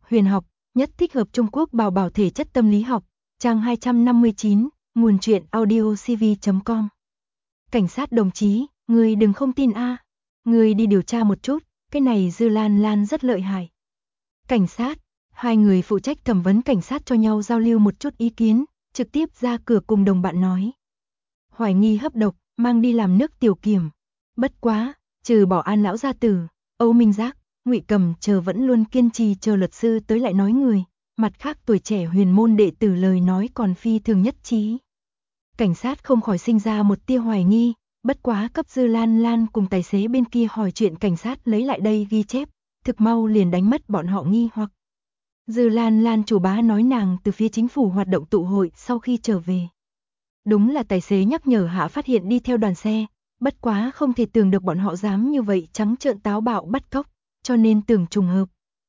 Huyền học, nhất thích hợp Trung Quốc bảo bảo thể chất tâm lý học, trang 259, nguồn truyện audiocv.com. Cảnh sát đồng chí, người đừng không tin a, người đi điều tra một chút, cái này Dư Lan Lan rất lợi hại. Cảnh sát, hai người phụ trách thẩm vấn cảnh sát cho nhau giao lưu một chút ý kiến, trực tiếp ra cửa cùng đồng bạn nói. Hoài nghi hấp độc, mang đi làm nước tiểu kiểm. Bất quá, trừ bỏ An lão gia tử, Âu Minh Giác, Ngụy Cầm chờ vẫn luôn kiên trì chờ luật sư tới lại nói người, mặt khác tuổi trẻ huyền môn đệ tử lời nói còn phi thường nhất trí. Cảnh sát không khỏi sinh ra một tia hoài nghi, bất quá cấp Dư Lan Lan cùng tài xế bên kia hỏi chuyện cảnh sát lấy lại đây ghi chép, thực mau liền đánh mất bọn họ nghi hoặc. Dư Lan Lan chủ bá nói nàng từ phía chính phủ hoạt động tụ hội sau khi trở về. Đúng là tài xế nhắc nhở hạ phát hiện đi theo đoàn xe, bất quá không thể tưởng được bọn họ dám như vậy trắng trợn táo bạo bắt cóc, cho nên tưởng trùng hợp.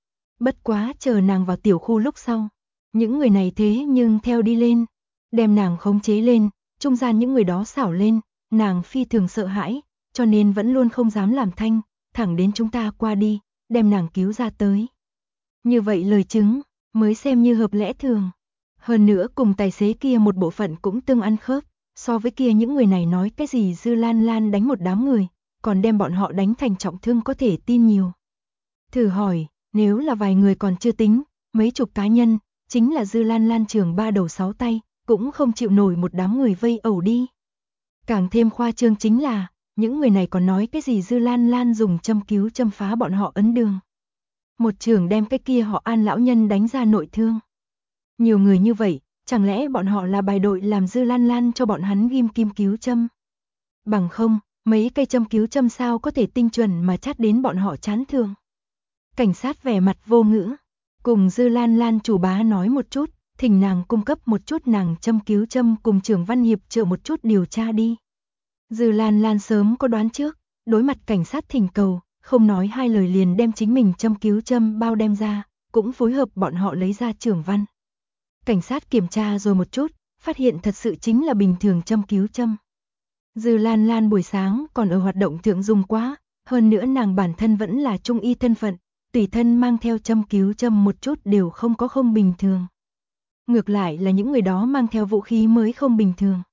Bất quá chờ nàng vào tiểu khu lúc sau, những người này thế nhưng theo đi lên, đem nàng khống chế lên, trung gian những người đó xảo lên, nàng phi thường sợ hãi, cho nên vẫn luôn không dám làm thanh, thẳng đến chúng ta qua đi, đem nàng cứu ra tới. Như vậy lời chứng, mới xem như hợp lẽ thường. Hơn nữa cùng tài xế kia một bộ phận cũng tương ăn khớp, so với kia những người này nói cái gì Dư Lan Lan đánh một đám người, còn đem bọn họ đánh thành trọng thương có thể tin nhiều. Thử hỏi, nếu là vài người còn chưa tính, mấy chục cá nhân, chính là Dư Lan Lan trường ba đầu sáu tay, cũng không chịu nổi một đám người vây ẩu đi. Càng thêm khoa trương chính là, những người này còn nói cái gì Dư Lan Lan dùng châm cứu châm phá bọn họ ấn đường. Một trường đem cái kia họ An lão nhân đánh ra nội thương. Nhiều người như vậy, chẳng lẽ bọn họ là bài đội làm Dư Lan Lan cho bọn hắn ghim kim cứu châm? Bằng không, mấy cây châm cứu châm sao có thể tinh chuẩn mà chát đến bọn họ chán thương. Cảnh sát vẻ mặt vô ngữ, cùng Dư Lan Lan chủ bá nói một chút, thỉnh nàng cung cấp một chút nàng châm cứu châm cùng trưởng Văn Hiệp trợ một chút điều tra đi. Dư Lan Lan sớm có đoán trước, đối mặt cảnh sát thỉnh cầu, không nói hai lời liền đem chính mình châm cứu châm bao đem ra, cũng phối hợp bọn họ lấy ra trưởng văn. Cảnh sát kiểm tra rồi một chút, phát hiện thật sự chính là bình thường châm cứu châm. Dư Lan Lan buổi sáng còn ở hoạt động thượng dùng quá, hơn nữa nàng bản thân vẫn là trung y thân phận, tùy thân mang theo châm cứu châm một chút đều không có không bình thường. Ngược lại là những người đó mang theo vũ khí mới không bình thường.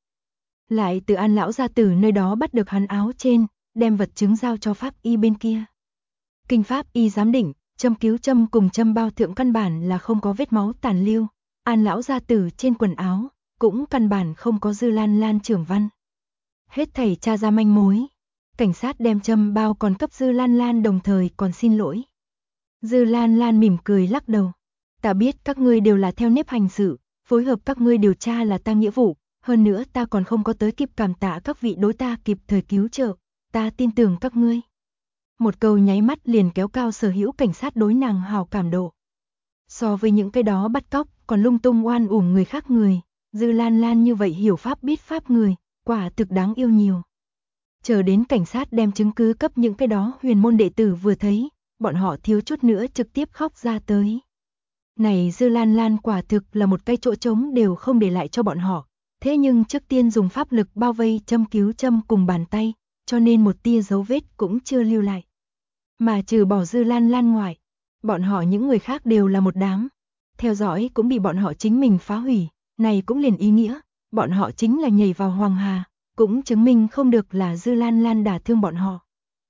Lại từ An lão gia tử nơi đó bắt được hắn áo trên, đem vật chứng giao cho pháp y bên kia. Kinh pháp y giám định, châm cứu châm cùng châm bao thượng căn bản là không có vết máu tàn lưu. An lão gia tử trên quần áo, cũng căn bản không có Dư Lan Lan trưởng văn. Hết thảy tra ra manh mối. Cảnh sát đem châm bao còn cấp Dư Lan Lan đồng thời còn xin lỗi. Dư Lan Lan mỉm cười lắc đầu. Ta biết các ngươi đều là theo nếp hành sự, phối hợp các ngươi điều tra là ta nghĩa vụ. Hơn nữa ta còn không có tới kịp cảm tạ các vị đối ta kịp thời cứu trợ. Ta tin tưởng các ngươi. Một câu nháy mắt liền kéo cao sở hữu cảnh sát đối nàng hào cảm độ. So với những cái đó bắt cóc, còn lung tung oan uổng người khác người, Dư Lan Lan như vậy hiểu pháp biết pháp người, quả thực đáng yêu nhiều. Chờ đến cảnh sát đem chứng cứ cấp những cái đó huyền môn đệ tử vừa thấy, bọn họ thiếu chút nữa trực tiếp khóc ra tới. Này Dư Lan Lan quả thực là một cái chỗ trống đều không để lại cho bọn họ, thế nhưng trước tiên dùng pháp lực bao vây châm cứu châm cùng bàn tay, cho nên một tia dấu vết cũng chưa lưu lại. Mà trừ bỏ Dư Lan Lan ngoại, bọn họ những người khác đều là một đám. Theo dõi cũng bị bọn họ chính mình phá hủy, này cũng liền ý nghĩa, bọn họ chính là nhảy vào Hoàng Hà, cũng chứng minh không được là Dư Lan Lan đả thương bọn họ.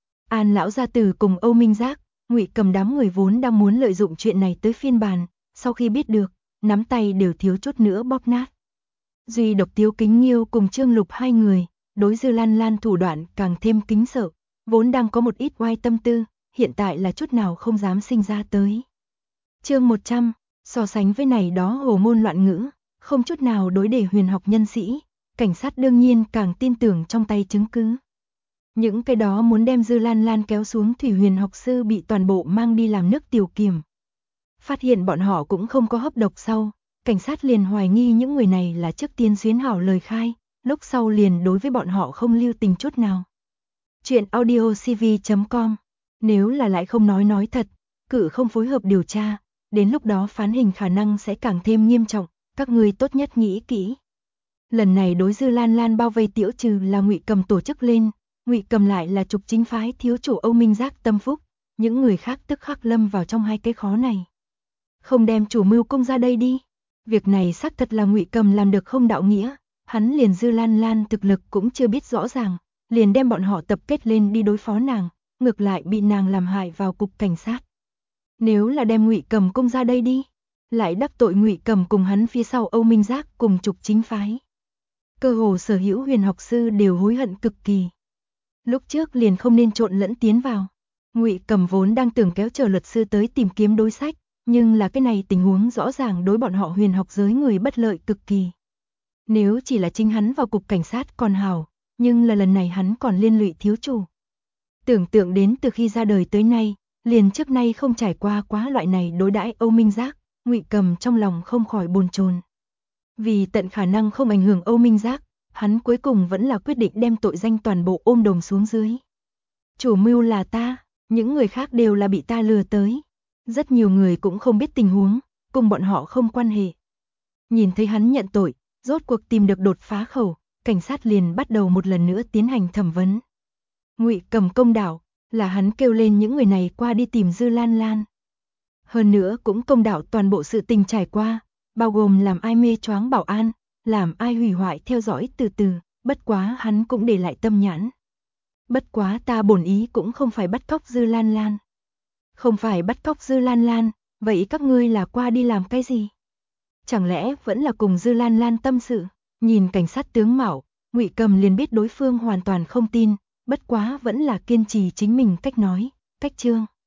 An lão gia tử cùng Âu Minh Giác, Ngụy Cầm đám người vốn đang muốn lợi dụng chuyện này tới phiên bàn, sau khi biết được, nắm tay đều thiếu chút nữa bóp nát. Duy độc Tiếu Kính Nghiêu cùng Trương Lục hai người, đối Dư Lan Lan thủ đoạn càng thêm kính sợ, vốn đang có một ít oai tâm tư, hiện tại là chút nào không dám sinh ra tới. Chương 100, so sánh với này đó hồ ngôn loạn ngữ, không chút nào đối để huyền học nhân sĩ, cảnh sát đương nhiên càng tin tưởng trong tay chứng cứ. Những cái đó muốn đem Dư Lan Lan kéo xuống thủy huyền học sư bị toàn bộ mang đi làm nước tiểu kiểm. Phát hiện bọn họ cũng không có hấp độc sau, cảnh sát liền hoài nghi những người này là trước tiên xuyến hảo lời khai, lúc sau liền đối với bọn họ không lưu tình chút nào. Chuyện audiocv.com. Nếu là lại không nói thật, cự không phối hợp điều tra, đến lúc đó phán hình khả năng sẽ càng thêm nghiêm trọng, các ngươi tốt nhất nghĩ kỹ. Lần này đối Dư Lan Lan bao vây Tiễu Trừ là Ngụy Cầm tổ chức lên, Ngụy Cầm lại là trục chính phái thiếu chủ Âu Minh Giác tâm phúc, những người khác tức khắc lâm vào trong hai cái khó này. không đem chủ mưu công ra đây đi. Việc này xác thật là Ngụy Cầm làm được không đạo nghĩa, hắn liền Dư Lan Lan thực lực cũng chưa biết rõ ràng, liền đem bọn họ tập kết lên đi đối phó nàng, ngược lại bị nàng làm hại vào cục cảnh sát. Nếu là đem Ngụy Cầm công ra đây đi, lại đắc tội Ngụy Cầm cùng hắn phía sau Âu Minh Giác cùng trục chính phái. Cơ hồ sở hữu huyền học sư đều hối hận cực kỳ. Lúc trước liền không nên trộn lẫn tiến vào. Ngụy Cầm vốn đang tưởng kéo chờ luật sư tới tìm kiếm đối sách, nhưng là cái này tình huống rõ ràng đối bọn họ huyền học giới người bất lợi cực kỳ. Nếu chỉ là chính hắn vào cục cảnh sát còn hảo, nhưng là lần này hắn còn liên lụy thiếu chủ. Tưởng tượng đến từ khi ra đời tới nay, liền trước nay không trải qua quá loại này đối đãi Âu Minh Giác, Ngụy Cầm trong lòng không khỏi bồn chồn. Vì tận khả năng không ảnh hưởng Âu Minh Giác, hắn cuối cùng vẫn là quyết định đem tội danh toàn bộ ôm đồm xuống dưới. Chủ mưu là ta, những người khác đều là bị ta lừa tới. Rất nhiều người cũng không biết tình huống, cùng bọn họ không quan hệ. Nhìn thấy hắn nhận tội, rốt cuộc tìm được đột phá khẩu, cảnh sát liền bắt đầu một lần nữa tiến hành thẩm vấn. Ngụy Cầm công đạo, là hắn kêu lên những người này qua đi tìm Dư Lan Lan. Hơn nữa cũng công đạo toàn bộ sự tình trải qua, bao gồm làm ai mê choáng bảo an, làm ai hủy hoại theo dõi từ từ, bất quá hắn cũng để lại tâm nhãn. Bất quá ta bổn ý cũng không phải bắt cóc Dư Lan Lan. Không phải bắt cóc Dư Lan Lan, vậy các ngươi là qua đi làm cái gì? Chẳng lẽ vẫn là cùng Dư Lan Lan tâm sự? Nhìn cảnh sát tướng mạo, Ngụy Cầm liền biết đối phương hoàn toàn không tin, bất quá vẫn là kiên trì chính mình cách nói, cách chương.